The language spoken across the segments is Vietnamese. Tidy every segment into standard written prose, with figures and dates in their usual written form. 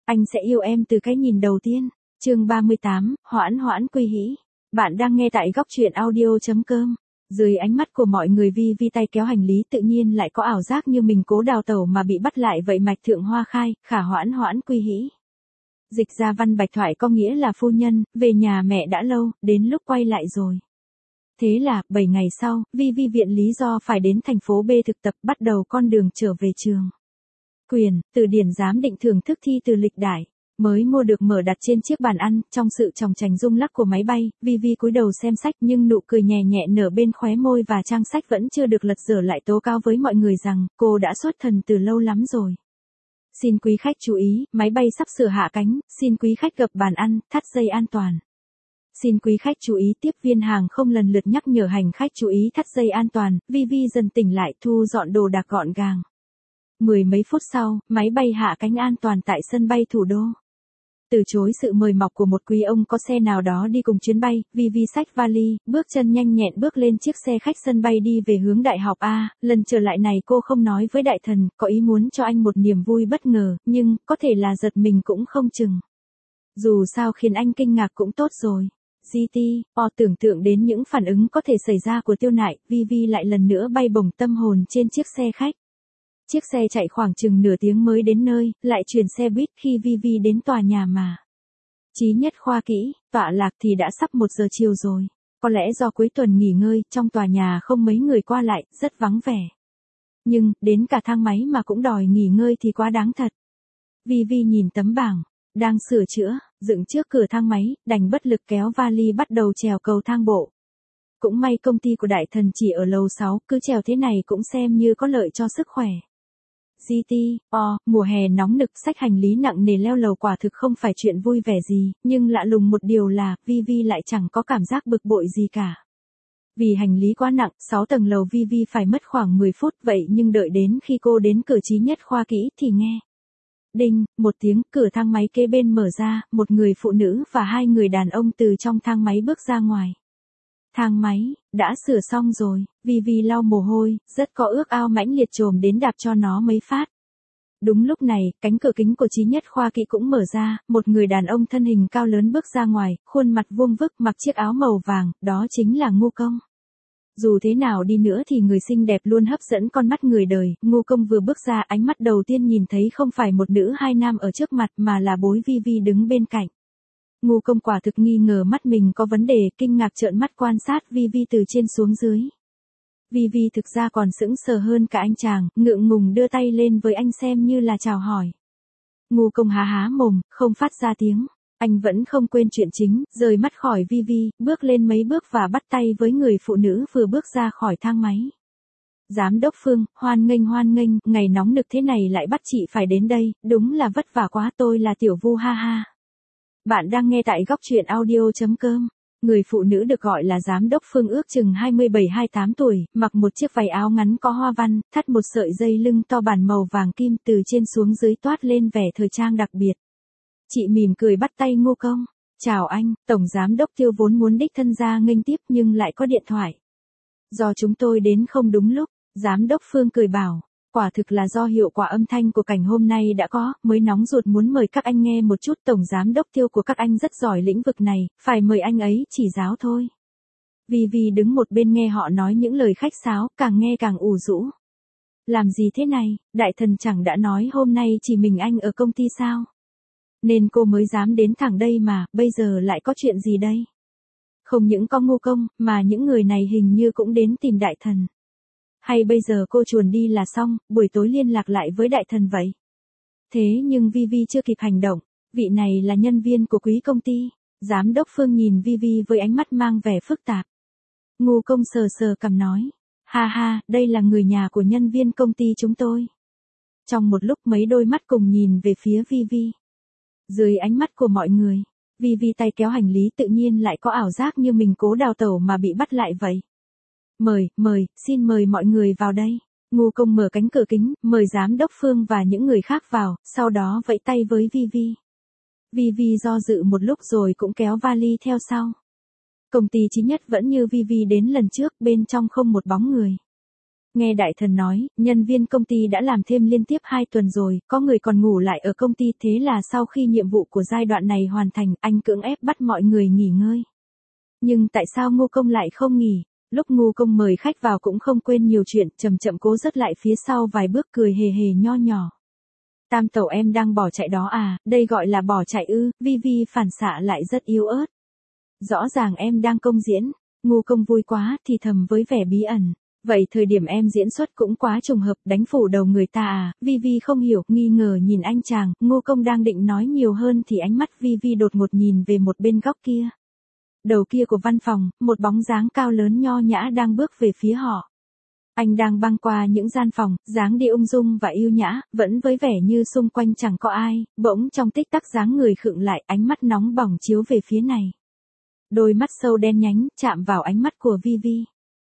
Anh sẽ yêu em từ cái nhìn đầu tiên. Chương 38, Hoãn Hoãn Quy Hĩ. Bạn đang nghe tại góc truyện audio.com. Dưới ánh mắt của mọi người, Vi tay kéo hành lý tự nhiên lại có ảo giác như mình cố đào tẩu mà bị bắt lại vậy. Mạch Thượng Hoa khai, khả Hoãn Hoãn Quy Hĩ. Dịch ra văn bạch thoại có nghĩa là phu nhân, về nhà mẹ đã lâu, đến lúc quay lại rồi. Thế là, 7 ngày sau, Vi viện lý do phải đến thành phố B thực tập, bắt đầu con đường trở về trường. Quyền, từ điển giám định thưởng thức thi từ lịch đại, mới mua được mở đặt trên chiếc bàn ăn, trong sự chòng chành rung lắc của máy bay, Vi cúi đầu xem sách nhưng nụ cười nhẹ nhẹ nở bên khóe môi và trang sách vẫn chưa được lật dở lại tố cáo với mọi người rằng, cô đã xuất thần từ lâu lắm rồi. Xin quý khách chú ý, máy bay sắp sửa hạ cánh, xin quý khách gập bàn ăn, thắt dây an toàn. Xin quý khách chú ý, tiếp viên hàng không lần lượt nhắc nhở hành khách chú ý thắt dây an toàn. Vi dần tỉnh lại, thu dọn đồ đạc gọn gàng. 10 mấy phút sau, máy bay hạ cánh an toàn tại sân bay thủ đô. Từ chối sự mời mọc của một quý ông có xe nào đó đi cùng chuyến bay, Vi xách vali, bước chân nhanh nhẹn bước lên chiếc xe khách sân bay đi về hướng đại học A. Lần trở lại này cô không nói với đại thần, có ý muốn cho anh một niềm vui bất ngờ, nhưng, có thể là giật mình cũng không chừng. Dù sao khiến anh kinh ngạc cũng tốt rồi. Tưởng tượng đến những phản ứng có thể xảy ra của Tiêu Nại, Vi lại lần nữa bay bổng tâm hồn trên chiếc xe khách. Chiếc xe chạy khoảng chừng nửa tiếng mới đến nơi, lại chuyển xe buýt khi Vi đến tòa nhà mà Chí Nhất Khoa Kỹ tọa lạc thì đã sắp 1 giờ chiều rồi. Có lẽ do cuối tuần nghỉ ngơi, trong tòa nhà không mấy người qua lại, rất vắng vẻ. Nhưng, đến cả thang máy mà cũng đòi nghỉ ngơi thì quá đáng thật. Vi nhìn tấm bảng, đang sửa chữa, dựng trước cửa thang máy, đành bất lực kéo vali bắt đầu trèo cầu thang bộ. Cũng may công ty của đại thần chỉ ở lầu 6, cứ trèo thế này cũng xem như có lợi cho sức khỏe. Mùa hè nóng nực, xách hành lý nặng nề leo lầu quả thực không phải chuyện vui vẻ gì, nhưng lạ lùng một điều là, Vi lại chẳng có cảm giác bực bội gì cả. Vì hành lý quá nặng, 6 tầng lầu Vi phải mất khoảng 10 phút vậy nhưng đợi đến khi cô đến cửa Chí Nhất Khoa Kỹ thì nghe. Đinh, một tiếng, cửa thang máy kế bên mở ra, một người phụ nữ và 2 người đàn ông từ trong thang máy bước ra ngoài. Thang máy, đã sửa xong rồi, Vi lau mồ hôi, rất có ước ao mãnh liệt trồm đến đạp cho nó mấy phát. Đúng lúc này, cánh cửa kính của Chí Nhất Khoa Kỹ cũng mở ra, một người đàn ông thân hình cao lớn bước ra ngoài, khuôn mặt vuông vức mặc chiếc áo màu vàng, đó chính là Ngô Công. Dù thế nào đi nữa thì người xinh đẹp luôn hấp dẫn con mắt người đời, Ngô Công vừa bước ra ánh mắt đầu tiên nhìn thấy không phải một nữ hai nam ở trước mặt mà là bối Vi đứng bên cạnh. Ngô Công quả thực nghi ngờ mắt mình có vấn đề, kinh ngạc trợn mắt quan sát Vi từ trên xuống dưới. Vi thực ra còn sững sờ hơn cả anh chàng, ngượng ngùng đưa tay lên với anh xem như là chào hỏi. Ngô Công há mồm, không phát ra tiếng. Anh vẫn không quên chuyện chính, rời mắt khỏi Vi, bước lên mấy bước và bắt tay với người phụ nữ vừa bước ra khỏi thang máy. Giám đốc Phương, hoan nghênh, ngày nóng nực thế này lại bắt chị phải đến đây, đúng là vất vả quá, tôi là Tiểu Vu ha. Bạn đang nghe tại góc truyện audio.com. Người phụ nữ được gọi là giám đốc Phương ước chừng 27-28 tuổi, mặc một chiếc váy áo ngắn có hoa văn, thắt một sợi dây lưng to bản màu vàng kim, từ trên xuống dưới toát lên vẻ thời trang đặc biệt. Chị mỉm cười bắt tay Ngô Công. Chào anh, Tổng Giám đốc Tiêu vốn muốn đích thân ra nghênh tiếp nhưng lại có điện thoại. Do chúng tôi đến không đúng lúc, Giám đốc Phương cười bảo. Quả thực là do hiệu quả âm thanh của cảnh hôm nay đã có, mới nóng ruột muốn mời các anh nghe một chút. Tổng Giám đốc Tiêu của các anh rất giỏi lĩnh vực này, phải mời anh ấy chỉ giáo thôi. Vi đứng một bên nghe họ nói những lời khách sáo, càng nghe càng ủ rũ. Làm gì thế này, đại thần chẳng đã nói hôm nay chỉ mình anh ở công ty sao? Nên cô mới dám đến thẳng đây mà, bây giờ lại có chuyện gì đây? Không những có Ngô Công, mà những người này hình như cũng đến tìm đại thần. Hay bây giờ cô chuồn đi là xong, buổi tối liên lạc lại với đại thần vậy? Thế nhưng Vi chưa kịp hành động, vị này là nhân viên của quý công ty. Giám đốc Phương nhìn Vi với ánh mắt mang vẻ phức tạp. Ngô Công sờ cằm nói. Ha, đây là người nhà của nhân viên công ty chúng tôi. Trong một lúc mấy đôi mắt cùng nhìn về phía Vi. Dưới ánh mắt của mọi người, Vi tay kéo hành lý tự nhiên lại có ảo giác như mình cố đào tẩu mà bị bắt lại vậy. Xin mời mọi người vào đây. Ngô Công mở cánh cửa kính, mời giám đốc Phương và những người khác vào, sau đó vẫy tay với Vi. Vi do dự một lúc rồi cũng kéo vali theo sau. Công ty Chí Nhất vẫn như Vi đến lần trước, bên trong không một bóng người. Nghe đại thần nói, nhân viên công ty đã làm thêm liên tiếp 2 tuần rồi, có người còn ngủ lại ở công ty, thế là sau khi nhiệm vụ của giai đoạn này hoàn thành, anh cưỡng ép bắt mọi người nghỉ ngơi. Nhưng tại sao Ngô Công lại không nghỉ? Lúc Ngô Công mời khách vào cũng không quên nhiều chuyện, chậm chậm cố dứt lại phía sau vài bước, cười hề hề nho nhỏ. Tam tẩu em đang bỏ chạy đó à, đây gọi là bỏ chạy ư? Vi phản xạ lại rất yếu ớt. Rõ ràng em đang công diễn. Ngô Công vui quá, thì thầm với vẻ bí ẩn. Vậy thời điểm em diễn xuất cũng quá trùng hợp, đánh phủ đầu người ta à? Vi không hiểu, nghi ngờ nhìn anh chàng. Ngô Công đang định nói nhiều hơn thì ánh mắt Vi đột ngột nhìn về một bên góc kia. Đầu kia của văn phòng, một bóng dáng cao lớn nho nhã đang bước về phía họ. Anh đang băng qua những gian phòng, dáng đi ung dung và yêu nhã, vẫn với vẻ như xung quanh chẳng có ai, bỗng trong tích tắc dáng người khựng lại, ánh mắt nóng bỏng chiếu về phía này. Đôi mắt sâu đen nhánh, chạm vào ánh mắt của Vi.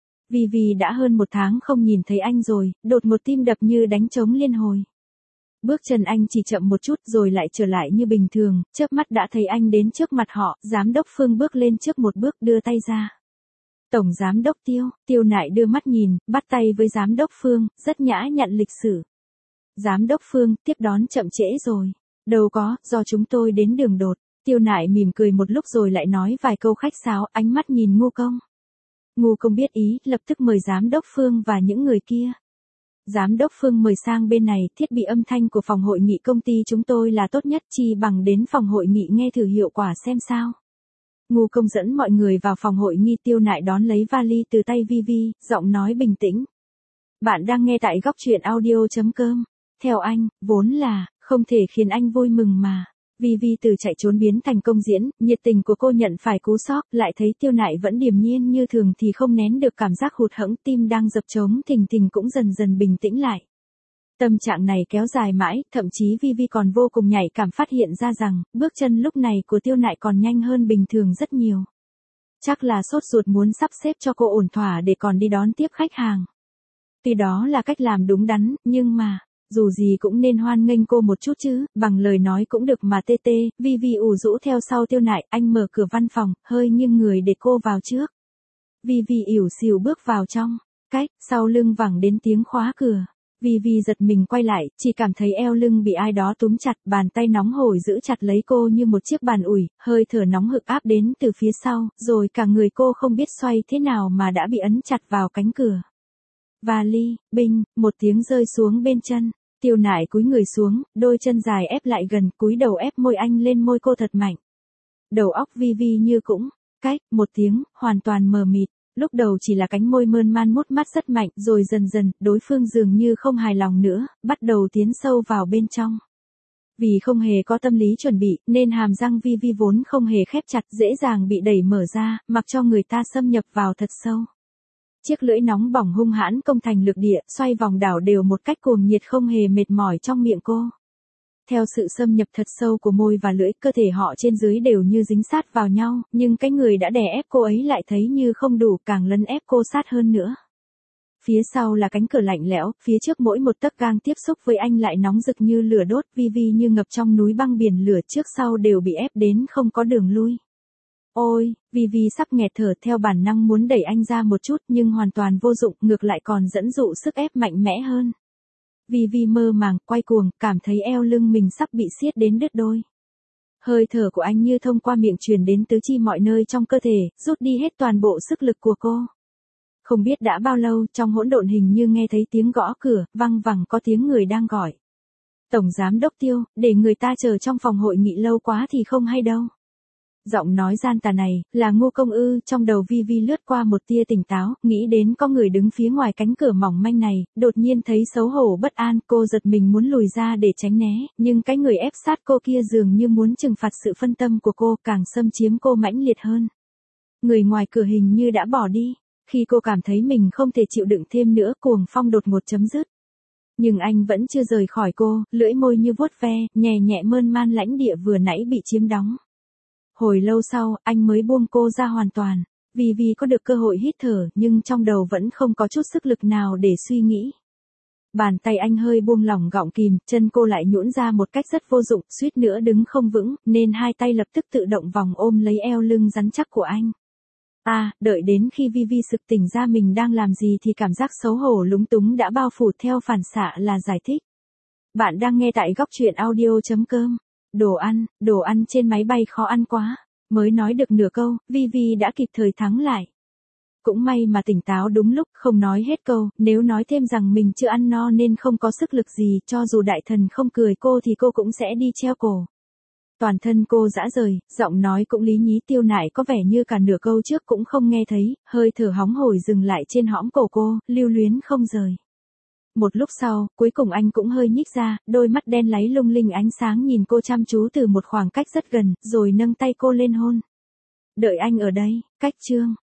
Vi đã hơn 1 tháng không nhìn thấy anh rồi, đột một tim đập như đánh trống liên hồi. Bước chân anh chỉ chậm một chút rồi lại trở lại như bình thường, chớp mắt đã thấy anh đến trước mặt họ, giám đốc Phương bước lên trước một bước đưa tay ra. Tổng giám đốc Tiêu Nại đưa mắt nhìn, bắt tay với giám đốc Phương, rất nhã nhặn lịch sự. Giám đốc Phương, tiếp đón chậm trễ rồi. Đâu có, do chúng tôi đến đường đột. Tiêu Nại mỉm cười một lúc rồi lại nói vài câu khách sáo, ánh mắt nhìn Ngô Công. Ngô Công biết ý, lập tức mời giám đốc Phương và những người kia. Giám đốc Phương mời sang bên này, thiết bị âm thanh của phòng hội nghị công ty chúng tôi là tốt nhất, chi bằng đến phòng hội nghị nghe thử hiệu quả xem sao. Ngô Công dẫn mọi người vào phòng hội nghị. Tiêu Nại đón lấy vali từ tay Vi, giọng nói bình tĩnh. Bạn đang nghe tại góc truyện audio.com. Theo anh, vốn là, không thể khiến anh vui mừng mà. Vi từ chạy trốn biến thành công diễn, nhiệt tình của cô nhận phải cú sốc, lại thấy Tiêu Nại vẫn điềm nhiên như thường thì không nén được cảm giác hụt hẫng, tim đang dập trống thình thình cũng dần dần bình tĩnh lại. Tâm trạng này kéo dài mãi, thậm chí Vi còn vô cùng nhạy cảm phát hiện ra rằng, bước chân lúc này của Tiêu Nại còn nhanh hơn bình thường rất nhiều. Chắc là sốt ruột muốn sắp xếp cho cô ổn thỏa để còn đi đón tiếp khách hàng. Tuy đó là cách làm đúng đắn, nhưng mà, dù gì cũng nên hoan nghênh cô một chút chứ, bằng lời nói cũng được mà tê. Vi ủ rũ theo sau Tiêu Nại, anh mở cửa văn phòng, hơi nghiêng người để cô vào trước. Vi ỉu xìu bước vào trong, sau lưng vẳng đến tiếng khóa cửa. Vi giật mình quay lại, chỉ cảm thấy eo lưng bị ai đó túm chặt, bàn tay nóng hổi giữ chặt lấy cô như một chiếc bàn ủi, hơi thở nóng hực áp đến từ phía sau, rồi cả người cô không biết xoay thế nào mà đã bị ấn chặt vào cánh cửa. Vali, binh, một tiếng rơi xuống bên chân. Tiêu Nại cúi người xuống, đôi chân dài ép lại gần, cúi đầu ép môi anh lên môi cô thật mạnh. Đầu óc Vi như cũng, một tiếng, hoàn toàn mờ mịt. Lúc đầu chỉ là cánh môi mơn man mút mắt rất mạnh, rồi dần dần, đối phương dường như không hài lòng nữa, bắt đầu tiến sâu vào bên trong. Vì không hề có tâm lý chuẩn bị, nên hàm răng Vi vốn không hề khép chặt, dễ dàng bị đẩy mở ra, mặc cho người ta xâm nhập vào thật sâu. Chiếc lưỡi nóng bỏng hung hãn công thành lực địa, xoay vòng đảo đều một cách cuồng nhiệt không hề mệt mỏi trong miệng cô. Theo sự xâm nhập thật sâu của môi và lưỡi, cơ thể họ trên dưới đều như dính sát vào nhau, nhưng cái người đã đè ép cô ấy lại thấy như không đủ, càng lấn ép cô sát hơn nữa. Phía sau là cánh cửa lạnh lẽo, phía trước mỗi một tấc gang tiếp xúc với anh lại nóng rực như lửa đốt, Vi như ngập trong núi băng biển lửa, trước sau đều bị ép đến không có đường lui. Ôi, Vi sắp nghẹt thở, theo bản năng muốn đẩy anh ra một chút nhưng hoàn toàn vô dụng, ngược lại còn dẫn dụ sức ép mạnh mẽ hơn. Vi mơ màng, quay cuồng, cảm thấy eo lưng mình sắp bị siết đến đứt đôi. Hơi thở của anh như thông qua miệng truyền đến tứ chi mọi nơi trong cơ thể, rút đi hết toàn bộ sức lực của cô. Không biết đã bao lâu, trong hỗn độn hình như nghe thấy tiếng gõ cửa, văng vẳng có tiếng người đang gọi. Tổng giám đốc Tiêu, để người ta chờ trong phòng hội nghị lâu quá thì không hay đâu. Giọng nói gian tà này, là Ngô Công ư? Trong đầu Vi lướt qua một tia tỉnh táo, nghĩ đến có người đứng phía ngoài cánh cửa mỏng manh này, đột nhiên thấy xấu hổ bất an, cô giật mình muốn lùi ra để tránh né, nhưng cái người ép sát cô kia dường như muốn trừng phạt sự phân tâm của cô, càng xâm chiếm cô mãnh liệt hơn. Người ngoài cửa hình như đã bỏ đi, khi cô cảm thấy mình không thể chịu đựng thêm nữa, cuồng phong đột ngột chấm dứt. Nhưng anh vẫn chưa rời khỏi cô, lưỡi môi như vuốt ve, nhẹ nhẹ mơn man lãnh địa vừa nãy bị chiếm đóng. Hồi lâu sau, anh mới buông cô ra hoàn toàn. Vi có được cơ hội hít thở, nhưng trong đầu vẫn không có chút sức lực nào để suy nghĩ. Bàn tay anh hơi buông lỏng gọng kìm, chân cô lại nhũn ra một cách rất vô dụng, suýt nữa đứng không vững, nên hai tay lập tức tự động vòng ôm lấy eo lưng rắn chắc của anh. Đợi đến khi Vi sực tỉnh ra mình đang làm gì thì cảm giác xấu hổ lúng túng đã bao phủ theo phản xạ là giải thích. Bạn đang nghe tại góc truyện audio.com. Đồ ăn trên máy bay khó ăn quá. Mới nói được nửa câu, Vi đã kịp thời thắng lại. Cũng may mà tỉnh táo đúng lúc, không nói hết câu, nếu nói thêm rằng mình chưa ăn no nên không có sức lực gì, cho dù đại thần không cười cô thì cô cũng sẽ đi treo cổ. Toàn thân cô rã rời, giọng nói cũng lý nhí tiêu nại có vẻ như cả nửa câu trước cũng không nghe thấy, hơi thở hóng hổi dừng lại trên hõm cổ cô, lưu luyến không rời. Một lúc sau, cuối cùng anh cũng hơi nhích ra, đôi mắt đen láy lung linh ánh sáng nhìn cô chăm chú từ một khoảng cách rất gần, rồi nâng tay cô lên hôn. Đợi anh ở đây, cách chương.